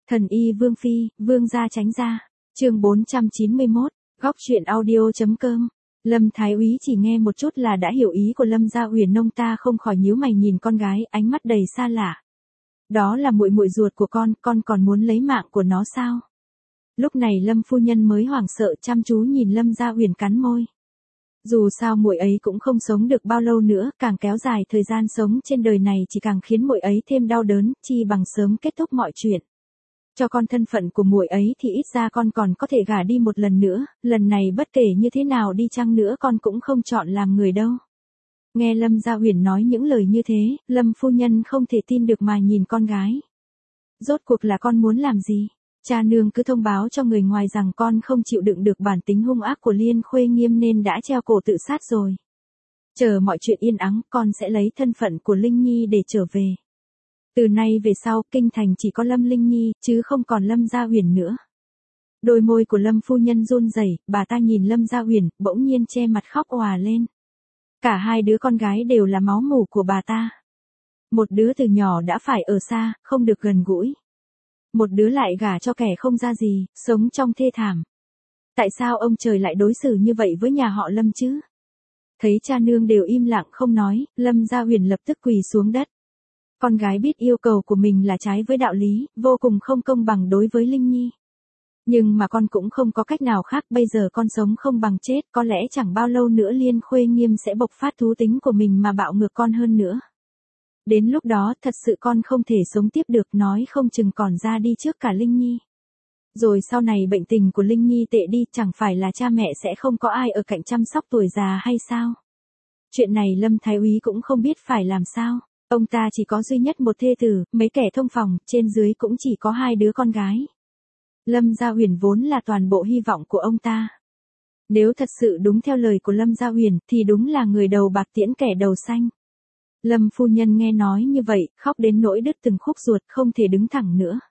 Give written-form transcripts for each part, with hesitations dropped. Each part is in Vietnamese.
Thần y Vương Phi, Vương gia tránh ra. Chương 491, góc truyện audio.com. Lâm Thái Úy chỉ nghe một chút là đã hiểu ý của Lâm Gia Uyển, ông ta không khỏi nhíu mày nhìn con gái, ánh mắt đầy xa lạ. Đó là muội muội ruột của con còn muốn lấy mạng của nó sao? Lúc này Lâm phu nhân mới hoảng sợ chăm chú nhìn Lâm Gia Uyển cắn môi. Dù sao muội ấy cũng không sống được bao lâu nữa, càng kéo dài thời gian sống trên đời này chỉ càng khiến muội ấy thêm đau đớn, chi bằng sớm kết thúc mọi chuyện. Cho con thân phận của muội ấy thì ít ra con còn có thể gả đi một lần nữa, lần này bất kể như thế nào đi chăng nữa con cũng không chọn làm người đâu. Nghe Lâm Gia Uyển nói những lời như thế, Lâm phu nhân không thể tin được mà nhìn con gái. Rốt cuộc là con muốn làm gì? Cha nương cứ thông báo cho người ngoài rằng con không chịu đựng được bản tính hung ác của Liên Khuê Nghiêm nên đã treo cổ tự sát rồi. Chờ mọi chuyện yên ắng, con sẽ lấy thân phận của Linh Nhi để trở về. Từ nay về sau, kinh thành chỉ có Lâm Linh Nhi, chứ không còn Lâm Gia Uyển nữa. Đôi môi của Lâm phu nhân run rẩy, bà ta nhìn Lâm Gia Uyển, bỗng nhiên che mặt khóc òa lên. Cả hai đứa con gái đều là máu mủ của bà ta. Một đứa từ nhỏ đã phải ở xa, không được gần gũi. Một đứa lại gả cho kẻ không ra gì, sống trong thê thảm. Tại sao ông trời lại đối xử như vậy với nhà họ Lâm chứ? Thấy cha nương đều im lặng không nói, Lâm Gia Uyển lập tức quỳ xuống đất. Con gái biết yêu cầu của mình là trái với đạo lý, vô cùng không công bằng đối với Linh Nhi. Nhưng mà con cũng không có cách nào khác, bây giờ con sống không bằng chết, có lẽ chẳng bao lâu nữa Liên Khuê Nghiêm sẽ bộc phát thú tính của mình mà bạo ngược con hơn nữa. Đến lúc đó thật sự con không thể sống tiếp được, nói không chừng còn ra đi trước cả Linh Nhi. Rồi sau này bệnh tình của Linh Nhi tệ đi, chẳng phải là cha mẹ sẽ không có ai ở cạnh chăm sóc tuổi già hay sao? Chuyện này Lâm Thái Úy cũng không biết phải làm sao. Ông ta chỉ có duy nhất một thê tử, mấy kẻ thông phòng, trên dưới cũng chỉ có hai đứa con gái. Lâm Gia Uyển vốn là toàn bộ hy vọng của ông ta. Nếu thật sự đúng theo lời của Lâm Gia Uyển, thì đúng là người đầu bạc tiễn kẻ đầu xanh. Lâm phu nhân nghe nói như vậy, khóc đến nỗi đứt từng khúc ruột, không thể đứng thẳng nữa.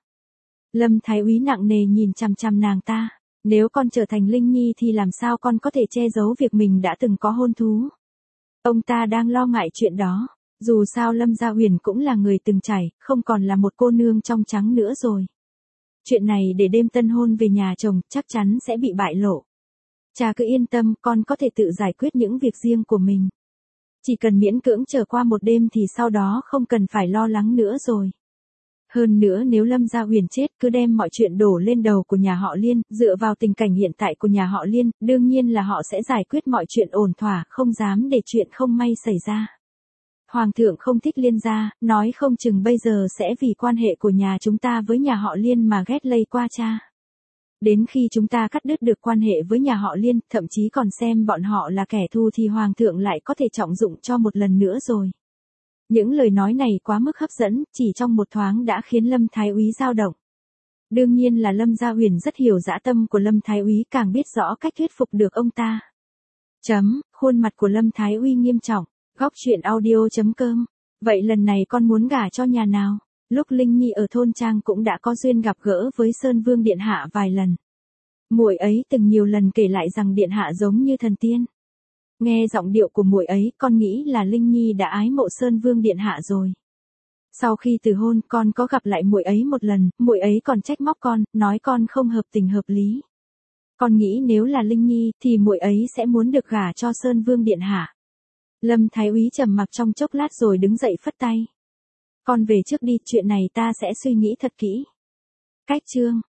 Lâm Thái Úy nặng nề nhìn chằm chằm nàng ta. Nếu con trở thành Linh Nhi thì làm sao con có thể che giấu việc mình đã từng có hôn thú? Ông ta đang lo ngại chuyện đó. Dù sao Lâm Gia Uyển cũng là người từng trải, không còn là một cô nương trong trắng nữa rồi. Chuyện này để đêm tân hôn về nhà chồng, chắc chắn sẽ bị bại lộ. Cha cứ yên tâm, con có thể tự giải quyết những việc riêng của mình. Chỉ cần miễn cưỡng chờ qua một đêm thì sau đó không cần phải lo lắng nữa rồi. Hơn nữa nếu Lâm Gia Uyển chết, cứ đem mọi chuyện đổ lên đầu của nhà họ Liên, dựa vào tình cảnh hiện tại của nhà họ Liên, đương nhiên là họ sẽ giải quyết mọi chuyện ổn thỏa, không dám để chuyện không may xảy ra. Hoàng thượng không thích Liên gia, nói không chừng bây giờ sẽ vì quan hệ của nhà chúng ta với nhà họ Liên mà ghét lây qua cha. Đến khi chúng ta cắt đứt được quan hệ với nhà họ Liên, thậm chí còn xem bọn họ là kẻ thù thì Hoàng thượng lại có thể trọng dụng cho một lần nữa rồi. Những lời nói này quá mức hấp dẫn, chỉ trong một thoáng đã khiến Lâm Thái Úy dao động. Đương nhiên là Lâm Gia Uyển rất hiểu dã tâm của Lâm Thái Úy, càng biết rõ cách thuyết phục được ông ta. Khuôn mặt của Lâm Thái Úy nghiêm trọng. Góc truyện audio.com. Vậy lần này con muốn gả cho nhà nào? Lúc Linh Nhi ở thôn trang cũng đã có duyên gặp gỡ với Sơn Vương điện hạ vài lần. Muội ấy từng nhiều lần kể lại rằng điện hạ giống như thần tiên. Nghe giọng điệu của muội ấy, con nghĩ là Linh Nhi đã ái mộ Sơn Vương điện hạ rồi. Sau khi từ hôn, con có gặp lại muội ấy một lần, muội ấy còn trách móc con, nói con không hợp tình hợp lý. Con nghĩ nếu là Linh Nhi thì muội ấy sẽ muốn được gả cho Sơn Vương điện hạ. Lâm Thái Úy trầm mặc trong chốc lát rồi đứng dậy phất tay. Con về trước đi, chuyện này ta sẽ suy nghĩ thật kỹ. Cách chương